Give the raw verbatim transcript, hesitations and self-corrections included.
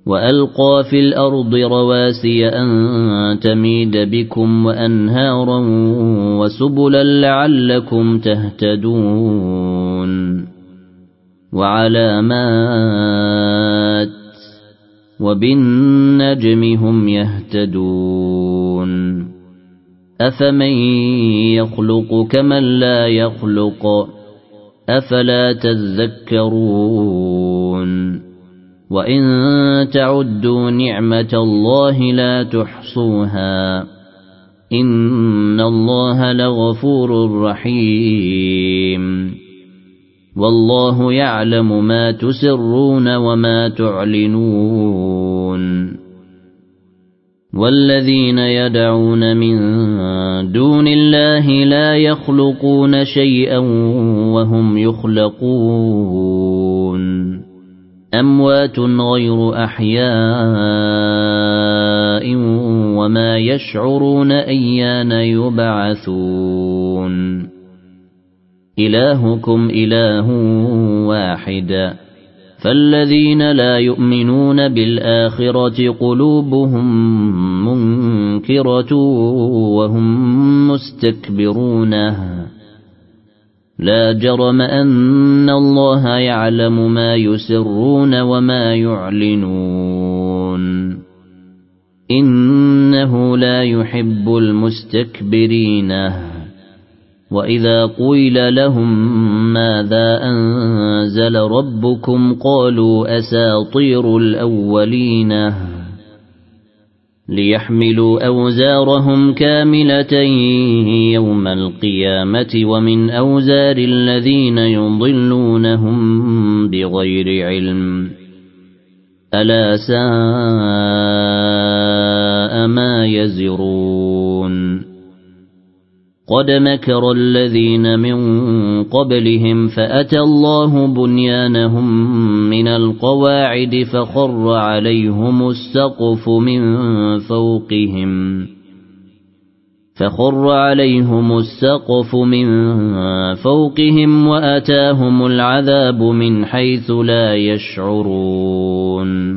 وألقى في الأرض رواسي أن تميد بكم وأنهارا وسبلا لعلكم تهتدون وعلامات وبالنجم هم يهتدون أفمن يخلق كمن لا يخلق أفلا تذكرون وإن تعدوا نعمة الله لا تحصوها إن الله لغفور رحيم والله يعلم ما تسرون وما تعلنون والذين يدعون من دون الله لا يخلقون شيئا وهم يخلقون أموات غير أحياء وما يشعرون أيان يبعثون إلهكم إله واحد فالذين لا يؤمنون بالآخرة قلوبهم منكرة وهم مستكبرون لا جرم أن الله يعلم ما يسرون وما يعلنون إنه لا يحب المستكبرين وإذا قيل لهم ماذا أنزل ربكم قالوا أساطير الأولين ليحملوا أوزارهم كاملة يوم القيامة ومن أوزار الذين يضلونهم بغير علم ألا ساء ما يزرون قد مكر الذين من قبلهم فأتى الله بنيانهم من القواعد فخر عليهم السقف من فوقهم فخر عليهم السقف من فوقهم وأتاهم العذاب من حيث لا يشعرون